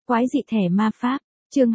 Quái dị thẻ ma pháp, chương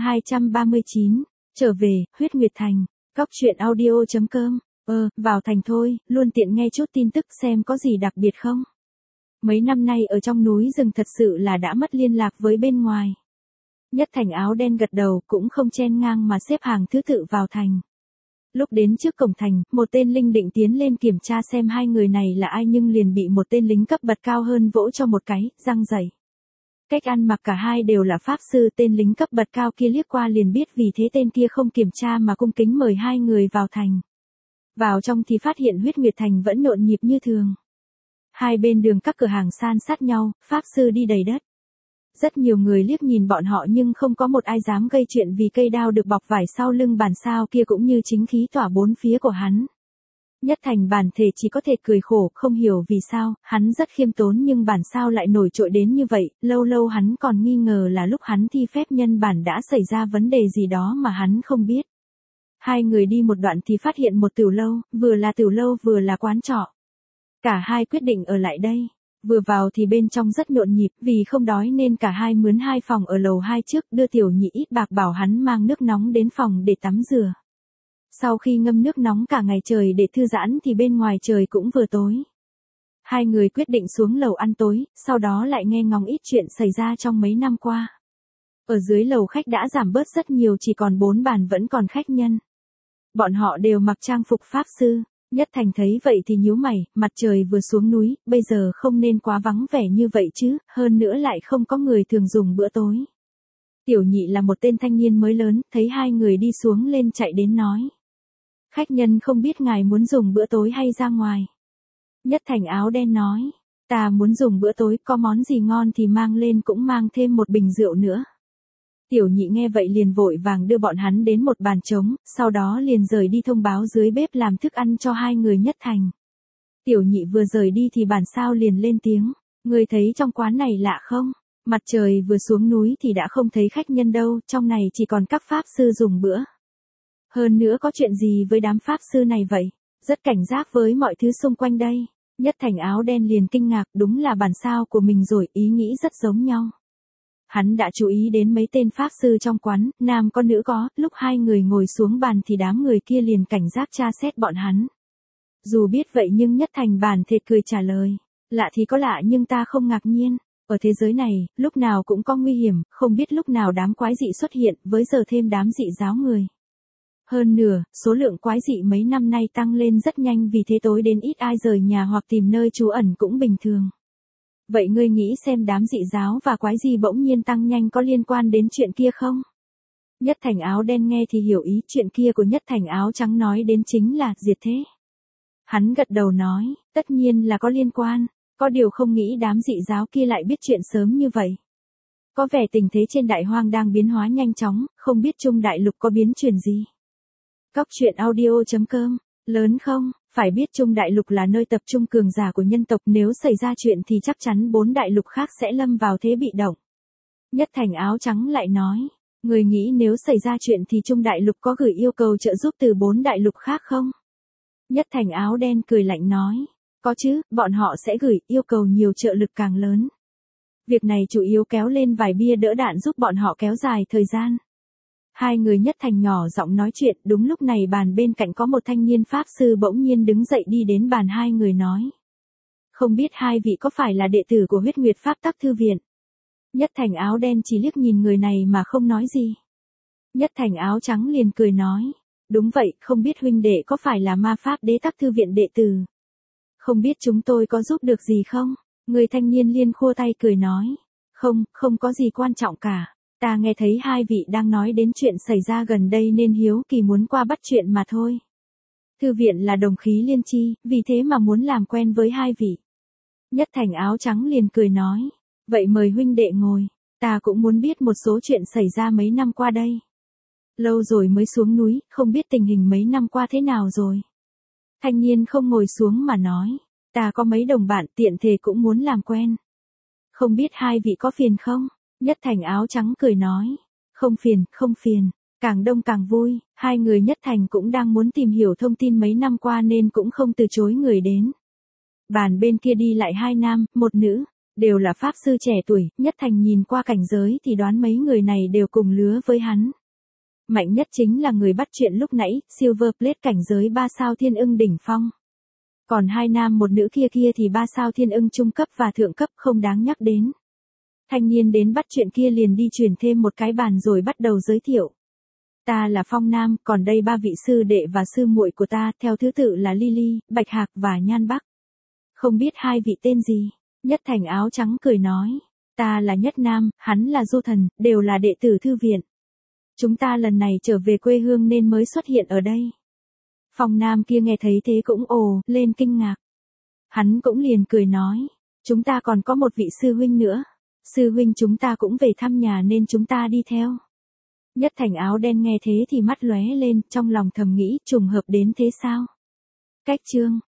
239, trở về, huyết nguyệt thành, góc truyện audio.com, vào thành thôi, luôn tiện nghe chút tin tức xem có gì đặc biệt không. Mấy năm nay ở trong núi rừng thật sự là đã mất liên lạc với bên ngoài. Nhất Thành áo đen gật đầu cũng không chen ngang mà xếp hàng thứ tự vào thành. Lúc đến trước cổng thành, một tên linh định tiến lên kiểm tra xem hai người này là ai nhưng liền bị một tên lính cấp bậc cao hơn vỗ cho một cái, răng rẩy. Cách ăn mặc cả hai đều là pháp sư, tên lính cấp bậc cao kia liếc qua liền biết, vì thế tên kia không kiểm tra mà cung kính mời hai người vào thành. Vào trong thì phát hiện huyết nguyệt thành vẫn nhộn nhịp như thường. Hai bên đường các cửa hàng san sát nhau, pháp sư đi đầy đất. Rất nhiều người liếc nhìn bọn họ nhưng không có một ai dám gây chuyện vì cây đao được bọc vải sau lưng bản sao kia cũng như chính khí tỏa bốn phía của hắn. Nhất Thành bản thể chỉ có thể cười khổ, không hiểu vì sao, hắn rất khiêm tốn nhưng bản sao lại nổi trội đến như vậy, lâu lâu hắn còn nghi ngờ là lúc hắn thi phép nhân bản đã xảy ra vấn đề gì đó mà hắn không biết. Hai người đi một đoạn thì phát hiện một tiểu lâu, vừa là tiểu lâu vừa là quán trọ. Cả hai quyết định ở lại đây. Vừa vào thì bên trong rất nhộn nhịp, vì không đói nên cả hai mướn hai phòng ở lầu 2 trước, đưa tiểu nhị ít bạc bảo hắn mang nước nóng đến phòng để tắm rửa. Sau khi ngâm nước nóng cả ngày trời để thư giãn thì bên ngoài trời cũng vừa tối. Hai người quyết định xuống lầu ăn tối, sau đó lại nghe ngóng ít chuyện xảy ra trong mấy năm qua. Ở dưới lầu khách đã giảm bớt rất nhiều, chỉ còn 4 bàn vẫn còn khách nhân. Bọn họ đều mặc trang phục pháp sư. Nhất Thành thấy vậy thì nhíu mày, mặt trời vừa xuống núi, bây giờ không nên quá vắng vẻ như vậy chứ, hơn nữa lại không có người thường dùng bữa tối. Tiểu nhị là một tên thanh niên mới lớn, thấy hai người đi xuống lên chạy đến nói. Khách nhân không biết ngài muốn dùng bữa tối hay ra ngoài. Nhất Thành áo đen nói, ta muốn dùng bữa tối, có món gì ngon thì mang lên, cũng mang thêm một bình rượu nữa. Tiểu nhị nghe vậy liền vội vàng đưa bọn hắn đến một bàn trống, sau đó liền rời đi thông báo dưới bếp làm thức ăn cho hai người Nhất Thành. Tiểu nhị vừa rời đi thì bản sao liền lên tiếng, người thấy trong quán này lạ không? Mặt trời vừa xuống núi thì đã không thấy khách nhân đâu, trong này chỉ còn các pháp sư dùng bữa. Hơn nữa có chuyện gì với đám pháp sư này vậy? Rất cảnh giác với mọi thứ xung quanh đây. Nhất Thành áo đen liền kinh ngạc, đúng là bản sao của mình rồi, ý nghĩ rất giống nhau. Hắn đã chú ý đến mấy tên pháp sư trong quán, nam có nữ có, lúc hai người ngồi xuống bàn thì đám người kia liền cảnh giác tra xét bọn hắn. Dù biết vậy nhưng Nhất Thành bản thể cười trả lời, lạ thì có lạ nhưng ta không ngạc nhiên, ở thế giới này, lúc nào cũng có nguy hiểm, không biết lúc nào đám quái dị xuất hiện, với giờ thêm đám dị giáo người. Hơn nữa, số lượng quái dị mấy năm nay tăng lên rất nhanh, vì thế tối đến ít ai rời nhà hoặc tìm nơi trú ẩn cũng bình thường. Vậy ngươi nghĩ xem đám dị giáo và quái gì bỗng nhiên tăng nhanh có liên quan đến chuyện kia không? Nhất Thành áo đen nghe thì hiểu ý, chuyện kia của Nhất Thành áo trắng nói đến chính là diệt thế. Hắn gật đầu nói, tất nhiên là có liên quan, có điều không nghĩ đám dị giáo kia lại biết chuyện sớm như vậy. Có vẻ tình thế trên đại hoang đang biến hóa nhanh chóng, không biết Trung Đại Lục có biến chuyển gì. Góc truyện audio.com, lớn không? Phải biết Trung Đại Lục là nơi tập trung cường giả của nhân tộc, nếu xảy ra chuyện thì chắc chắn 4 đại lục khác sẽ lâm vào thế bị động. Nhất Thành áo trắng lại nói, người nghĩ nếu xảy ra chuyện thì Trung Đại Lục có gửi yêu cầu trợ giúp từ 4 đại lục khác không? Nhất Thành áo đen cười lạnh nói, có chứ, bọn họ sẽ gửi, yêu cầu nhiều trợ lực càng lớn. Việc này chủ yếu kéo lên vài bia đỡ đạn giúp bọn họ kéo dài thời gian. Hai người Nhất Thành nhỏ giọng nói chuyện, đúng lúc này bàn bên cạnh có một thanh niên pháp sư bỗng nhiên đứng dậy đi đến bàn hai người nói. Không biết hai vị có phải là đệ tử của huyết nguyệt pháp tắc thư viện? Nhất Thành áo đen chỉ liếc nhìn người này mà không nói gì. Nhất Thành áo trắng liền cười nói. Đúng vậy, không biết huynh đệ có phải là ma pháp đế tắc thư viện đệ tử? Không biết chúng tôi có giúp được gì không? Người thanh niên liên khua tay cười nói. Không có gì quan trọng cả. Ta nghe thấy hai vị đang nói đến chuyện xảy ra gần đây nên hiếu kỳ muốn qua bắt chuyện mà thôi. Thư viện là đồng khí liên chi, vì thế mà muốn làm quen với hai vị. Nhất Thành áo trắng liền cười nói. Vậy mời huynh đệ ngồi, ta cũng muốn biết một số chuyện xảy ra mấy năm qua đây. Lâu rồi mới xuống núi, không biết tình hình mấy năm qua thế nào rồi. Thanh niên không ngồi xuống mà nói. Ta có mấy đồng bạn tiện thể cũng muốn làm quen. Không biết hai vị có phiền không? Nhất Thành áo trắng cười nói, không phiền, càng đông càng vui, hai người Nhất Thành cũng đang muốn tìm hiểu thông tin mấy năm qua nên cũng không từ chối người đến. Bàn bên kia đi lại hai nam, một nữ, Đều là pháp sư trẻ tuổi, Nhất Thành nhìn qua cảnh giới thì đoán mấy người này đều cùng lứa với hắn. Mạnh nhất chính là người bắt chuyện lúc nãy, Silver Plate cảnh giới 3 sao thiên ưng đỉnh phong. Còn hai nam một nữ kia thì 3 sao thiên ưng trung cấp và thượng cấp không đáng nhắc đến. Thanh niên đến bắt chuyện kia liền đi chuyển thêm một cái bàn rồi bắt đầu giới thiệu. Ta là Phong Nam, còn đây ba vị sư đệ và sư muội của ta, theo thứ tự là Lily, Bạch Hạc và Nhan Bắc. Không biết hai vị tên gì? Nhất Thành áo trắng cười nói. Ta là Nhất Nam, hắn là Du Thần, đều là đệ tử thư viện. Chúng ta lần này trở về quê hương nên mới xuất hiện ở đây. Phong Nam kia nghe thấy thế cũng ồ lên kinh ngạc. Hắn cũng liền cười nói. Chúng ta còn có một vị sư huynh nữa. Sư huynh chúng ta cũng về thăm nhà nên chúng ta đi theo. Nhất Thành áo đen nghe thế thì mắt lóe lên, trong lòng thầm nghĩ trùng hợp đến thế sao? Cách chương